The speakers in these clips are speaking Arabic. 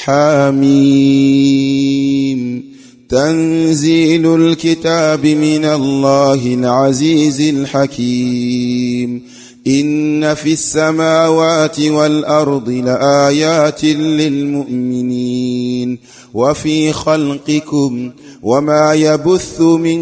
حميم. تنزيل الكتاب من الله العزيز الحكيم. إن في السماوات والأرض لآيات للمؤمنين وفي خلقكم وما يبث من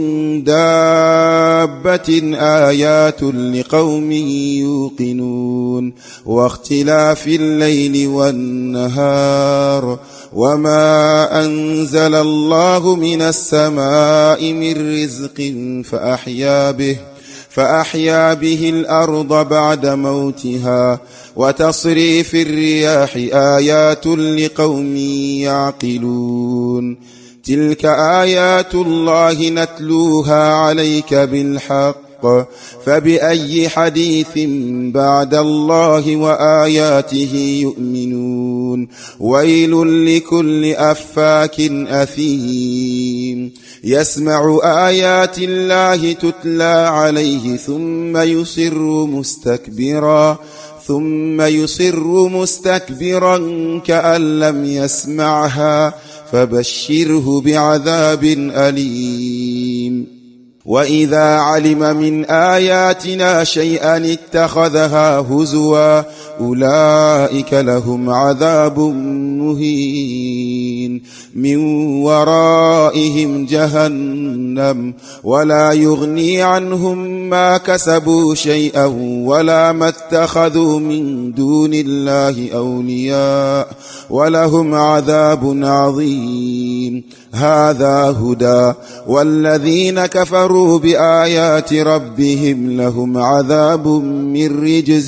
دابة آيات لقوم يوقنون واختلاف الليل والنهار وما أنزل الله من السماء من رزق فأحيا به الأرض بعد موتها وتصريف الرياح آيات لقوم يعقلون. تلك آيات الله نتلوها عليك بالحق فبأي حديث بعد الله وآياته يؤمنون. ويل لكل أفاك أثيم يسمع آيات الله تتلى عليه ثم يصر مستكبرا كأن لم يسمعها فبشره بعذاب أليم. وإذا علم من آياتنا شيئا اتخذها هزوا أولئك لهم عذاب مهين من ورائهم جهنم ولا يغني عنهم ما كسبوا شيئا ولا ما اتخذوا من دون الله أولياء ولهم عذاب عظيم. هذا هدى والذين كفروا بآيات ربهم لهم عذاب من رجز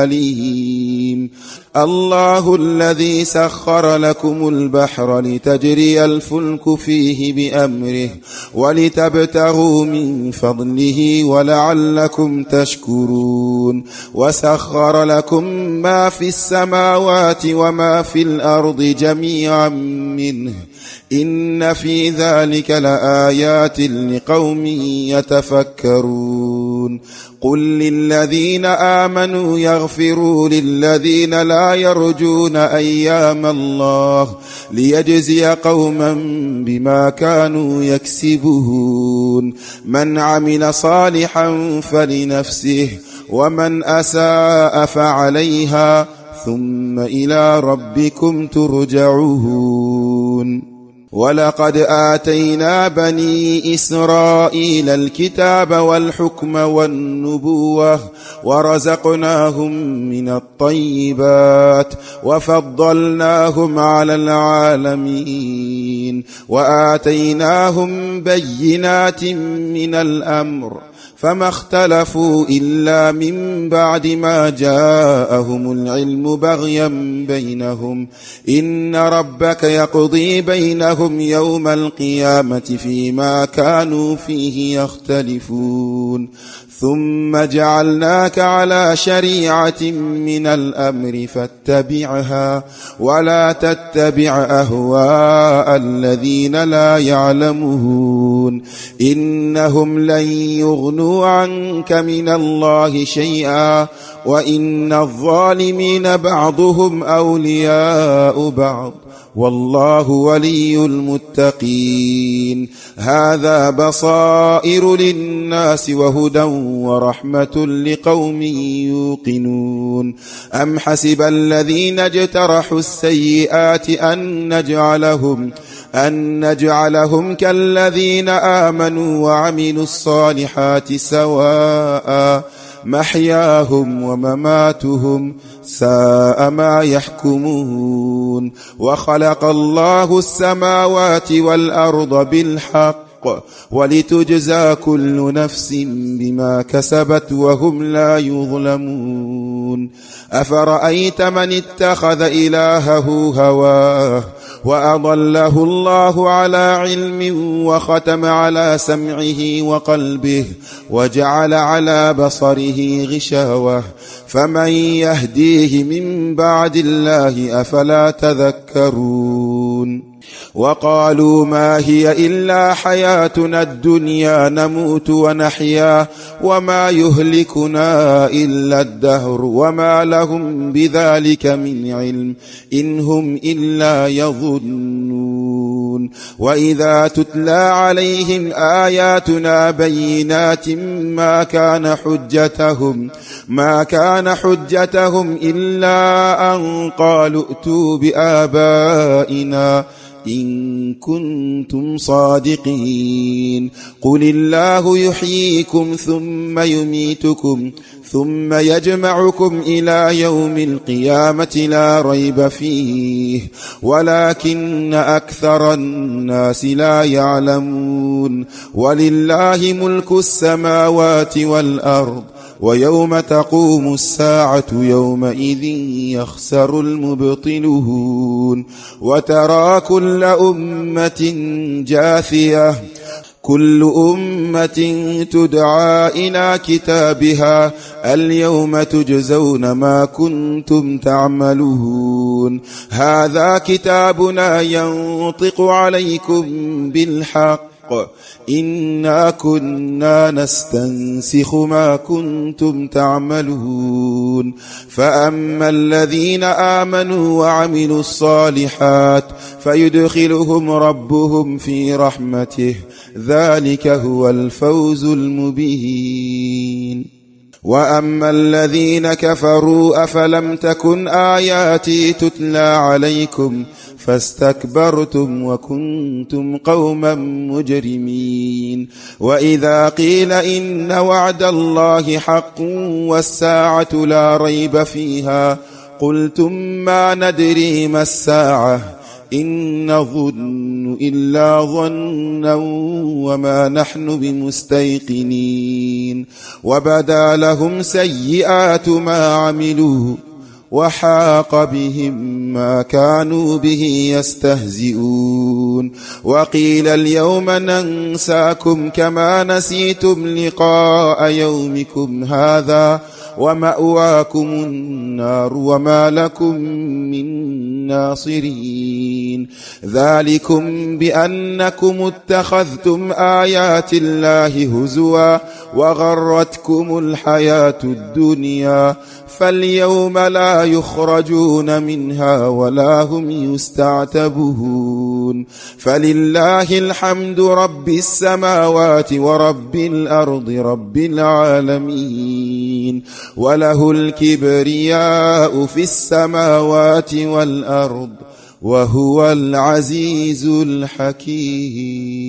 أليم. الله الذي سخر لكم البحر لتجري الفلك فيه بأمره ولتبتغوا من فضله ولعلكم تشكرون. وسخر لكم ما في السماوات وما في الأرض جميعا منه إن في ذلك لآيات لقوم يتفكرون. قل للذين آمنوا يغفروا للذين لا يرجون أيام الله ليجزي قوما بما كانوا يكسبون. من عمل صالحا فلنفسه ومن أساء فعليها ثم إلى ربكم ترجعون. ولقد آتينا بني إسرائيل الكتاب والحكم والنبوة ورزقناهم من الطيبات وفضلناهم على العالمين وآتيناهم بينات من الأمر فما اختلفوا إلا من بعد ما جاءهم العلم بغيا بينهم. إن ربك يقضي بينهم يوم القيامة فيما كانوا فيه يختلفون. ثم جعلناك على شريعة من الأمر فاتبعها ولا تتبع أهواء الذين لا يعلمون. إنهم لن يغنوا عنك من الله شيئا وإن الظالمين بعضهم أولياء بعض والله ولي المتقين. هذا بصائر للناس وهدى ورحمة لقوم يوقنون. أم حسب الذين اجترحوا السيئات أن نجعلهم كالذين آمنوا وعملوا الصالحات سواء محياهم ومماتهم ساء ما يحكمون. وخلق الله السماوات والأرض بالحق ولتجزى كل نفس بما كسبت وهم لا يظلمون. أفرأيت من اتخذ إلهه هواه وأضله الله على علم وختم على سمعه وقلبه وجعل على بصره غشاوة فمن يهديه من بعد الله أفلا تذكرون. وقالوا ما هي إلا حياتنا الدنيا نموت ونحيا وما يهلكنا إلا الدهر وما لهم بذلك من علم إن هم إلا يظنون وإذا تتلى عليهم آياتنا بينات ما كان حجتهم إلا أن قالوا ائتوا بآبائنا إن كنتم صادقين قل الله يحييكم ثم يميتكم ثم يجمعكم إلى يوم القيامة لا ريب فيه ولكن أكثر الناس لا يعلمون ولله ملك السماوات والأرض ويوم تقوم الساعة يومئذ يخسر المبطلون وترى كل أمة جاثية كل أمة تدعى إلى كتابها اليوم تجزون ما كنتم تعملون هذا كتابنا ينطق عليكم بالحق إنا كنا نستنسخ ما كنتم تعملون فأما الذين آمنوا وعملوا الصالحات فيدخلهم ربهم في رحمته ذلك هو الفوز المبين وأما الذين كفروا أفلم تكن آياتي تتلى عليكم فاستكبرتم وكنتم قوما مجرمين وإذا قيل إن وعد الله حق والساعة لا ريب فيها قلتم ما ندري ما الساعة إن نظن إلا ظنا وما نحن بمستيقنين وبدا لهم سيئات ما عملوا وحاق بهم ما كانوا به يستهزئون وقيل اليوم ننساكم كما نسيتم لقاء يومكم هذا ومأواكم النار وما لكم من ناصرين ذلكم بأنكم اتخذتم آيات الله هزوا وغرتكم الحياة الدنيا فاليوم لا يخرجون منها ولا هم يستعتبون فلله الحمد رب السماوات ورب الأرض رب العالمين وله الكبرياء في السماوات والأرض وهو العزيز الحكيم